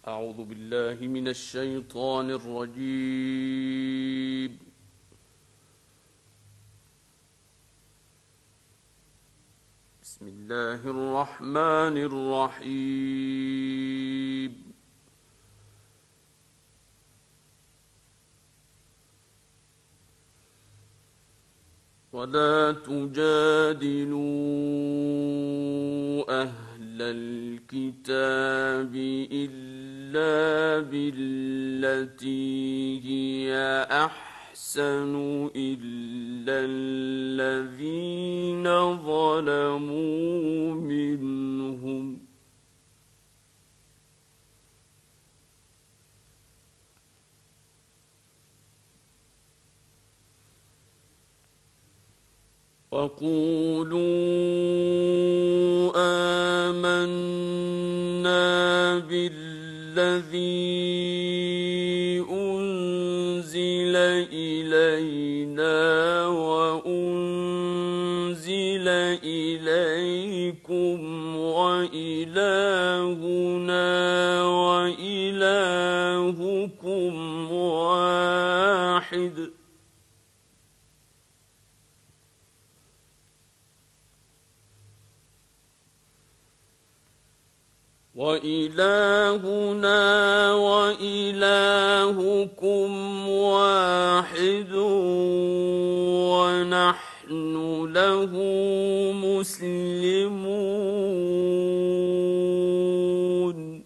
أعوذ بالله من الشيطان الرجيم. بسم الله الرحمن الرحيم. ولا تجادلوا أهل الكتاب إلا بالتي هي أحسن إلا الذين ظلموا منهم وقولوا آمنا بالذي أنزل إلينا وأنزل إليكم وإلهنا وإلهكم واحد ونحن له مسلمون.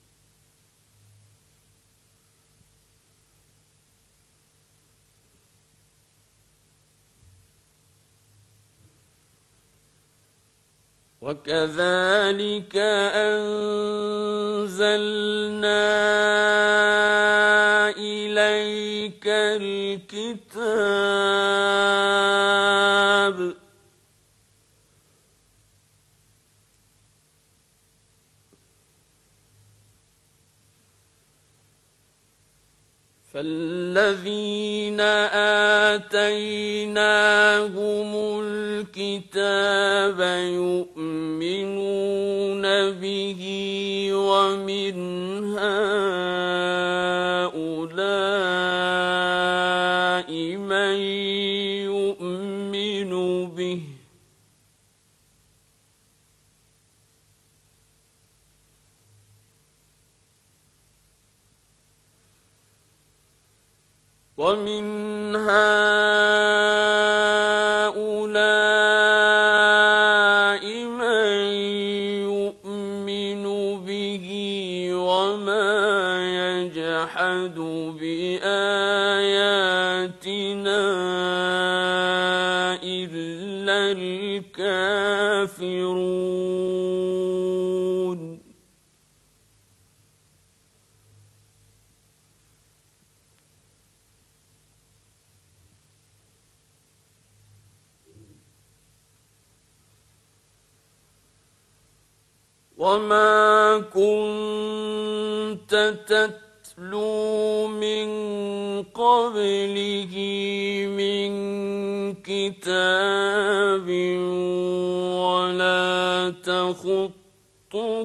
وكذلك أنزلنا إليك الكتاب فالذين آتيناهم الكتاب يؤمنون به ومن هؤلاء من يؤمن به ومن هؤلاء من يؤمن به وما يجحد بآياتنا إلا الكافرون. وما كنت تتلو من قبله من كتاب ولا تخطه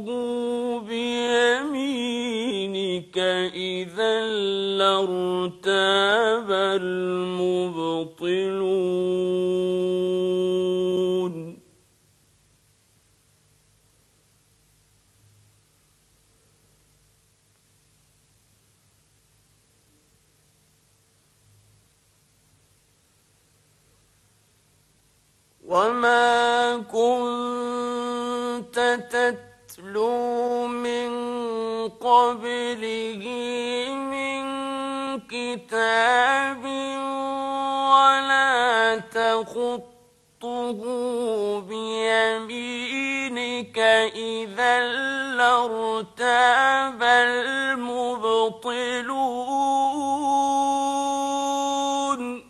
بيمينك إذا لارتاب المبطلون. وما كنت تتلو من قبله من كتاب ولا تخطه بيمينك إذا لارتاب المبطلون.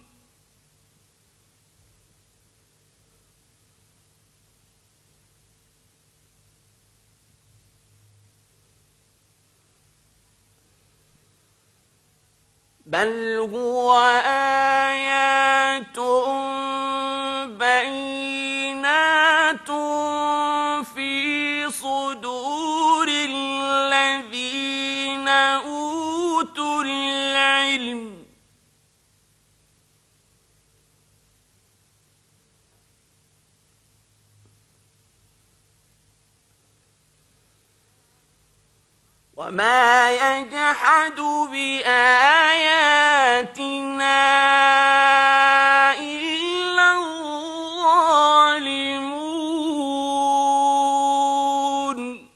بل هو آيات بينات في صدور الذين أوتوا العلم وما يجحد بآياتنا إلا الظالمون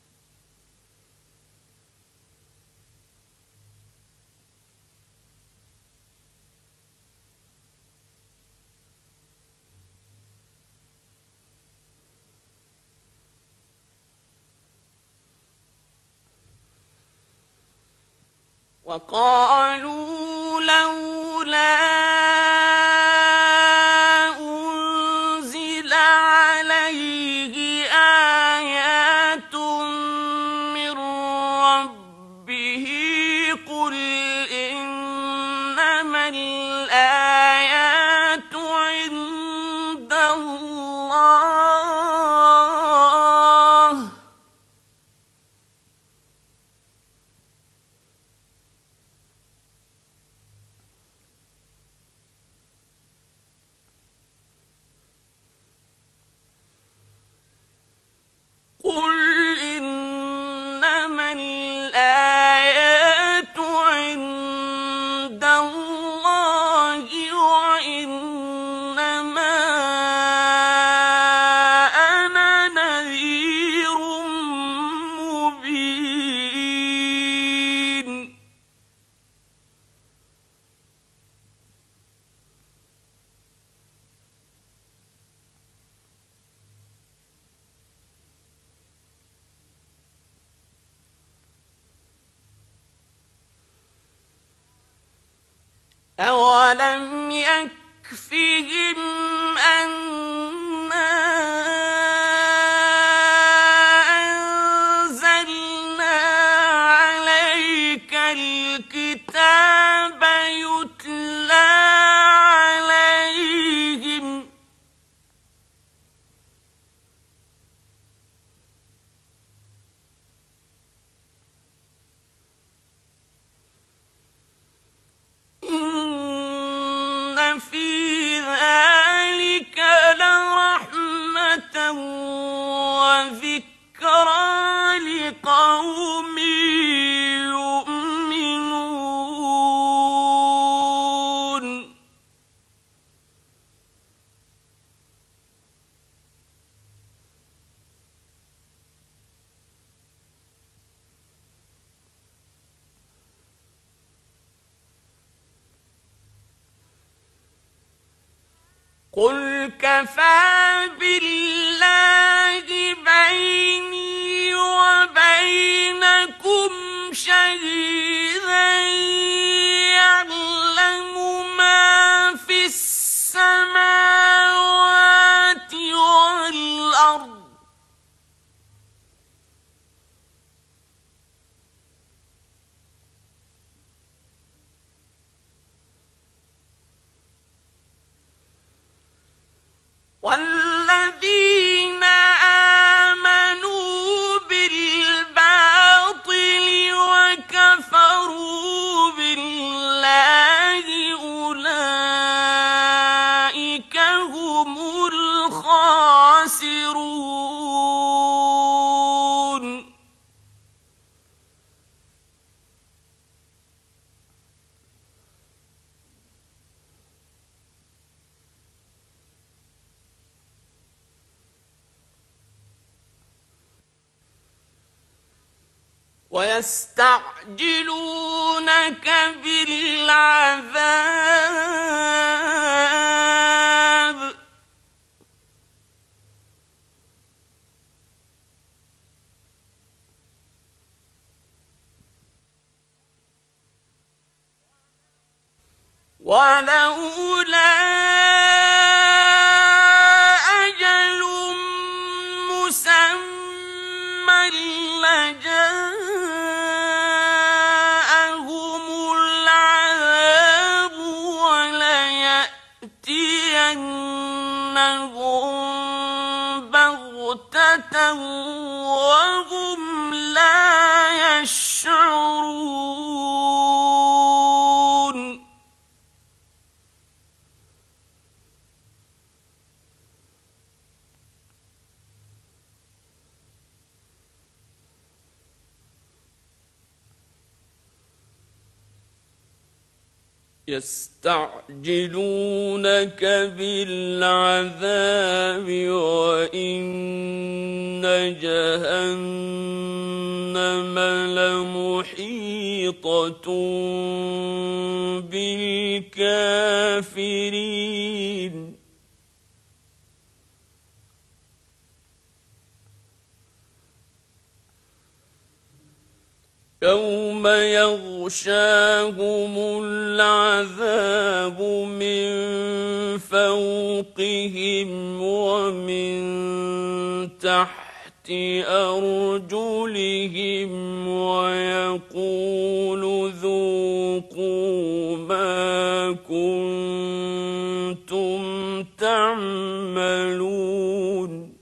وقالوا لولا أنزل عليه آيات من ربه قل إنما الآيات عند الله قل إنما الآيات عند الله وإنما أنا نذير مبين أولم يكفهم أنا أنزلنا عليك الكتاب يتلى عليهم إن في ذلك لرحمة وذكرى لقوم يؤمنون قل كفى بالله بيني وبينكم شهيدا يعلم ما في السماوات والأرض والذين آمنوا بالباطل وكفروا بالله أولئك هم الخاسرون ويستعجلونك بالعذاب ولولا أجل مسمى لجاءهم العذاب وليأتينهم بغتة وهم لا يشعرون يستعجلونك بالعذاب وإن جهنم لمحيطة بالكافرين يوم يغشاهم العذاب من فوقهم ومن تحت أرجلهم ويقول ذوقوا ما كنتم تعملون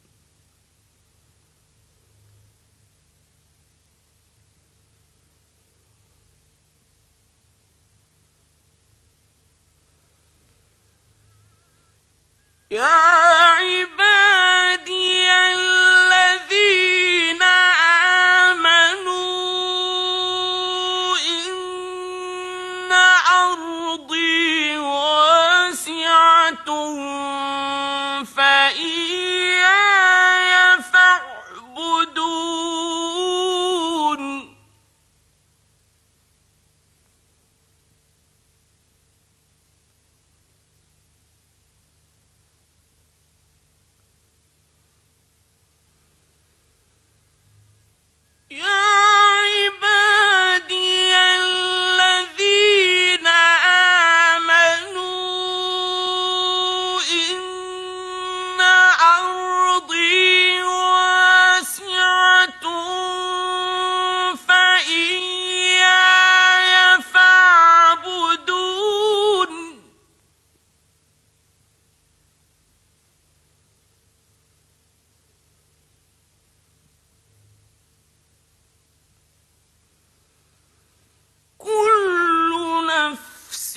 يا عبادي الذين آمنوا إن أرضي واسعة فإياي فاعبدون يا عبادي الذين آمنوا إن أرضي واسعة فإياي فاعبدون كل نفس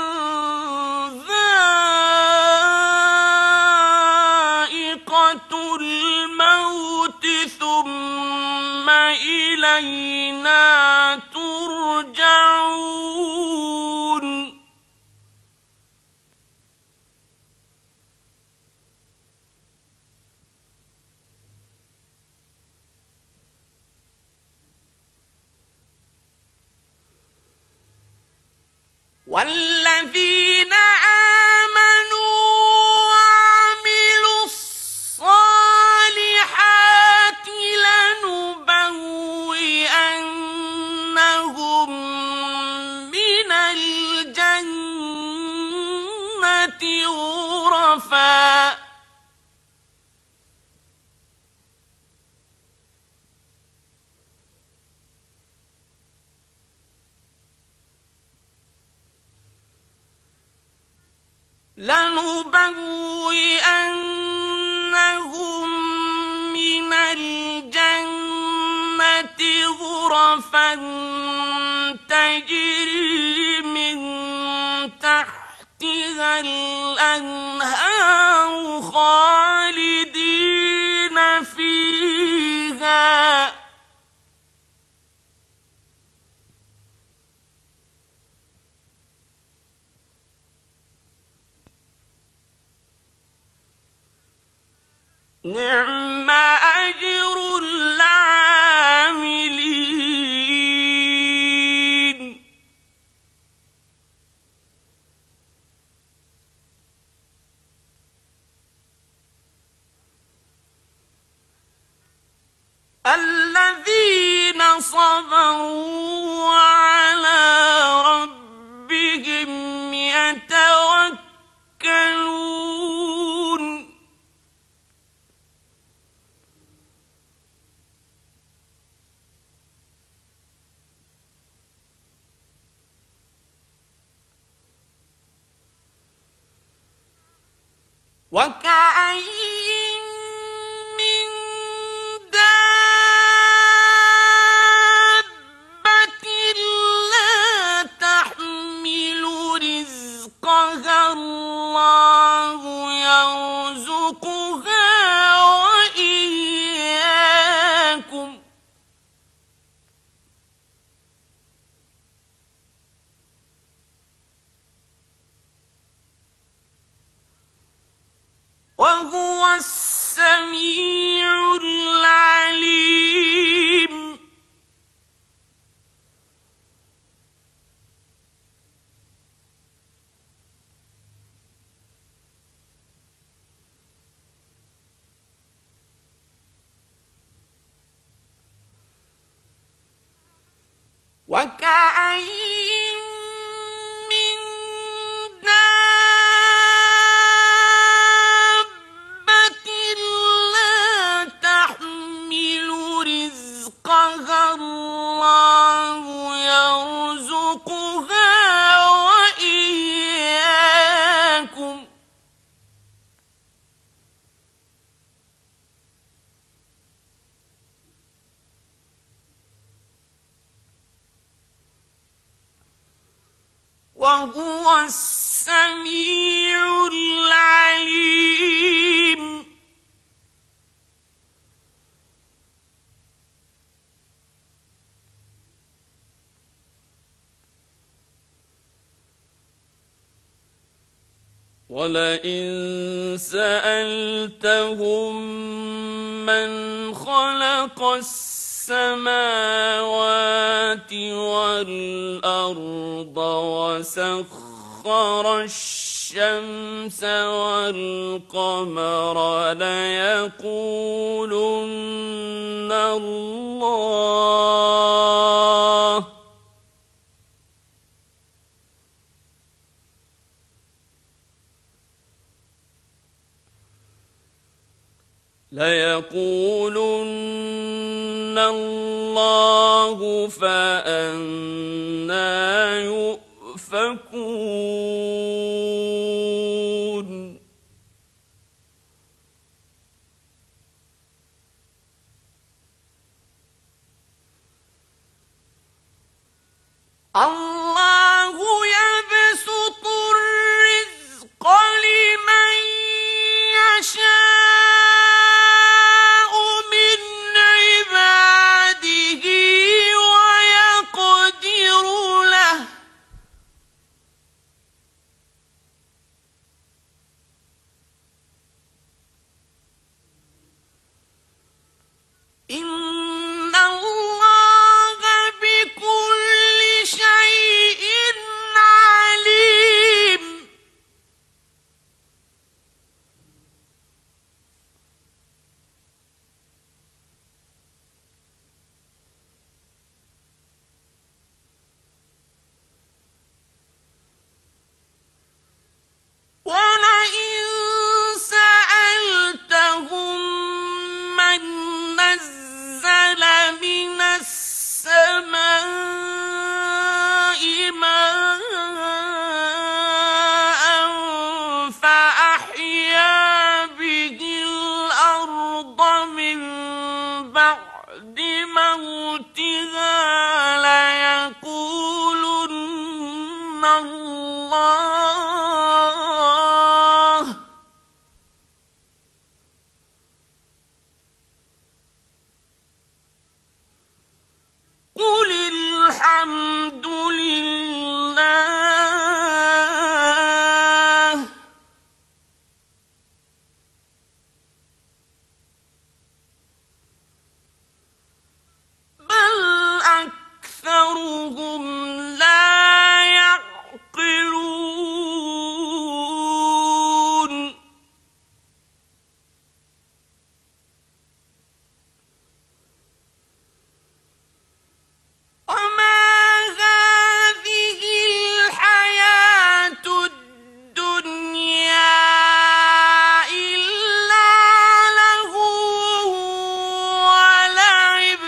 ذائقة الموت ثم إلينا ترجعون والذين آمنوا وعملوا الصالحات لنبوئنهم من الجنة غرفا من الجنة غرفا تجري من تحتها الأنهار خالدين فيها نعم أجر العاملين الذين صبروا وعلى ربهم يتوكلون وكأين من دابة لا تحمل رزقها الله يرزقها وإياكم وهو السميع العليم وكأين من دابة لا تحمل رزقها الله يرزقها وإياكم وهو السميع العليم ولئن سألتهم من خلق السماوات والأرض وسخر الشمس والقمر ليقولن الله فأنى يؤفكون الله يبسط الرزق لمن يشاء من عباده ويقدر له إن الله بكل شيء عليم ولئن سألتهم من نزل من السماء ماء فأحيا به الأرض من بعد موتها ليقولن الله قل الحمد لله بل أكثرهم لا يعقلون وما هذه الحياة الدنيا إلا لهو ولعب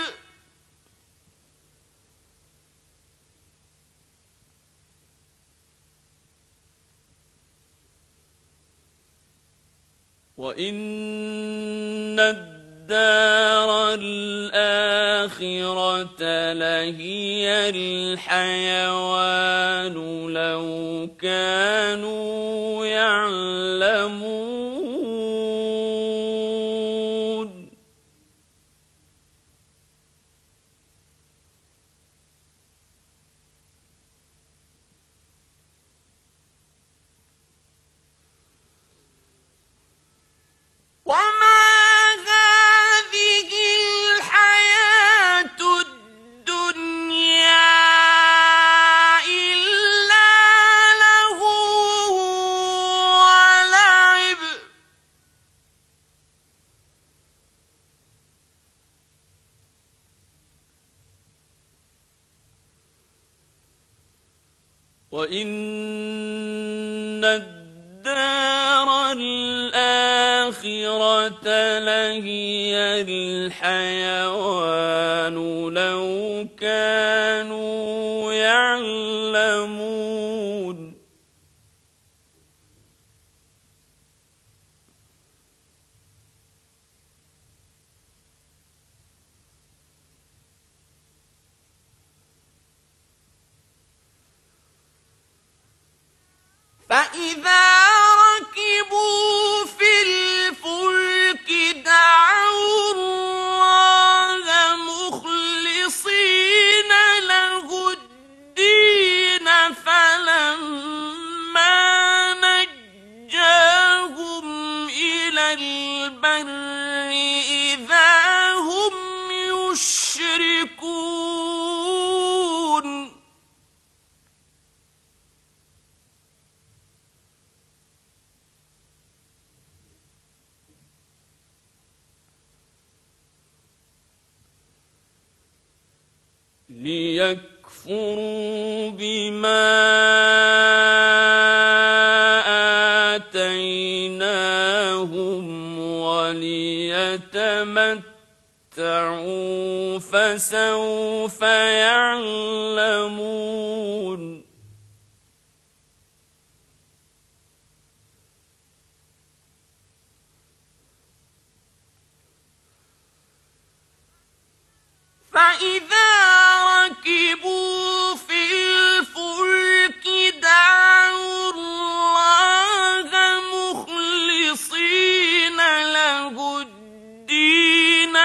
وإن الدار الآخرة لهي الحيوان لو كانوا يعلمون وإن الدار الآخرة لهي الحيوان لو كانوا يعلمون فإذا ركبوا في الفلك دعوا الله مخلصين له الدين فلما نجاهم إلى البر إذا هم يشركون ليكفروا بما آتيناهم وليتمتعوا فسوف يعلمون فإذا ركبوا في الفلك دعوا الله مخلصين له الدين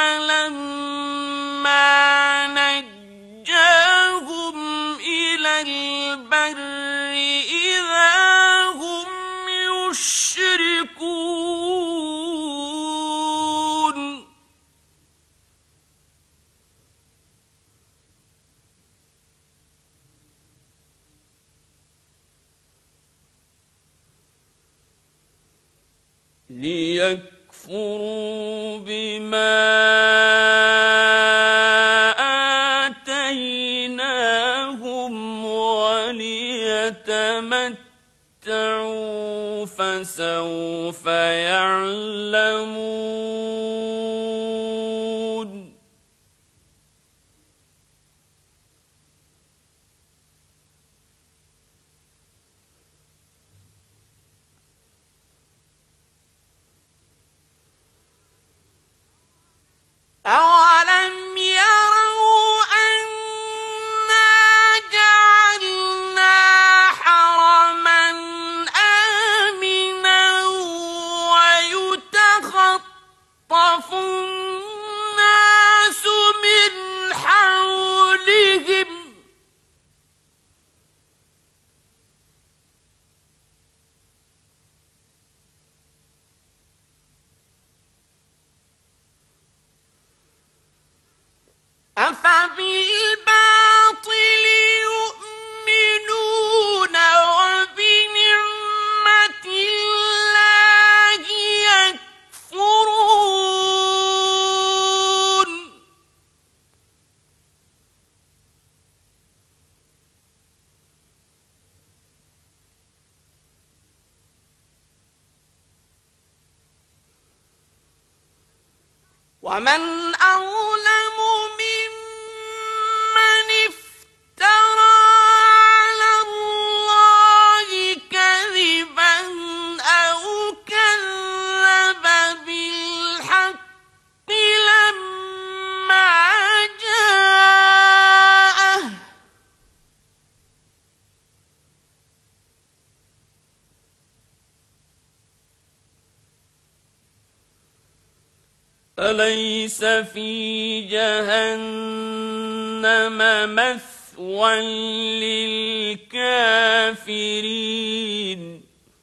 فلما نجاهم إلى البر إذا هم يشركون ليكفروا بما آتيناهم وليتمتعوا فسوف يعلمون أولم يروا أنا جعلنا حرما آمنا ويتخطف الناس من حولهم أفبالباطل يؤمنون وبنعمة الله يكفرون ومن أظلم ممن افترى على الله كذبا أو كذب بالحق لما جاءه أليس في جهنم مثوى للكافرين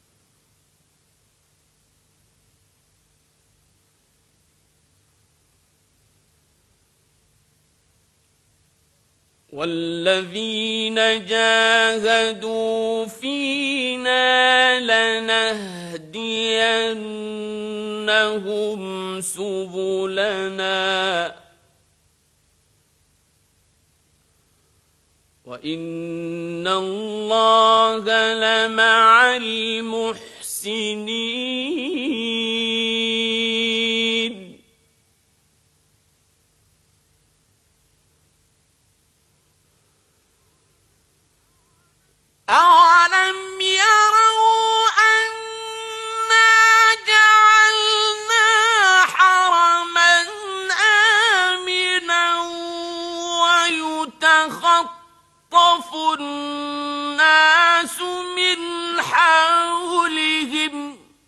والذين جاهدوا فينا لنهدينهم سبلنا. وإن الله لمع المحسنين. أولم يروا أنا جعلنا حرما آمنا ويتخطف الناس من حولهم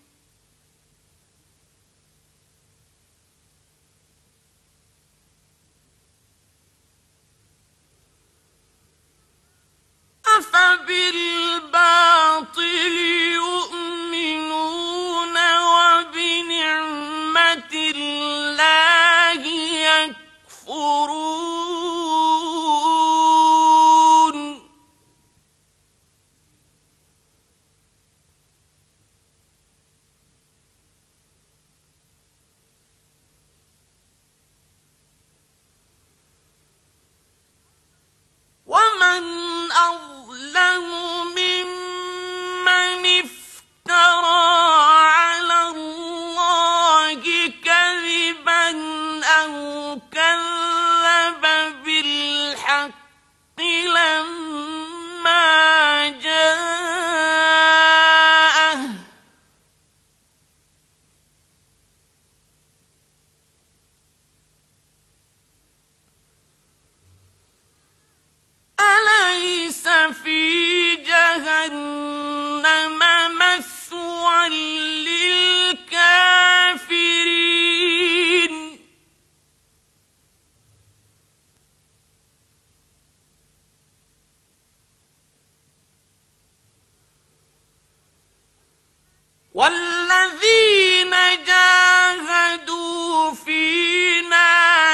أفبالباطل يؤمنون وبنعمة الله يكفرون. ومن أظلم ممن افترى على الله كذبا أو كذب بالحق لما جاءه أليس في جهنم مثوى للكافرين. والذين جاهدوا فينا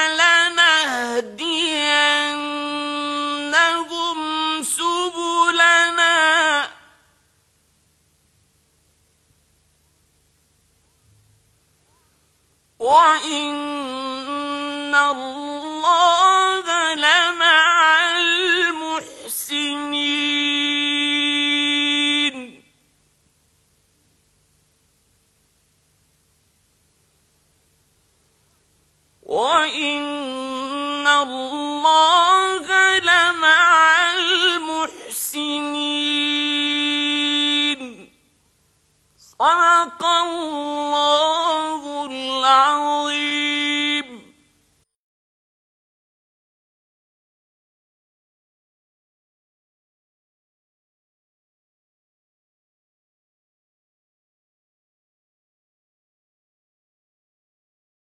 لنهدينهم سبلنا وإن الله لمع المحسنين. وإن الله لمع المحسنين. صدق الله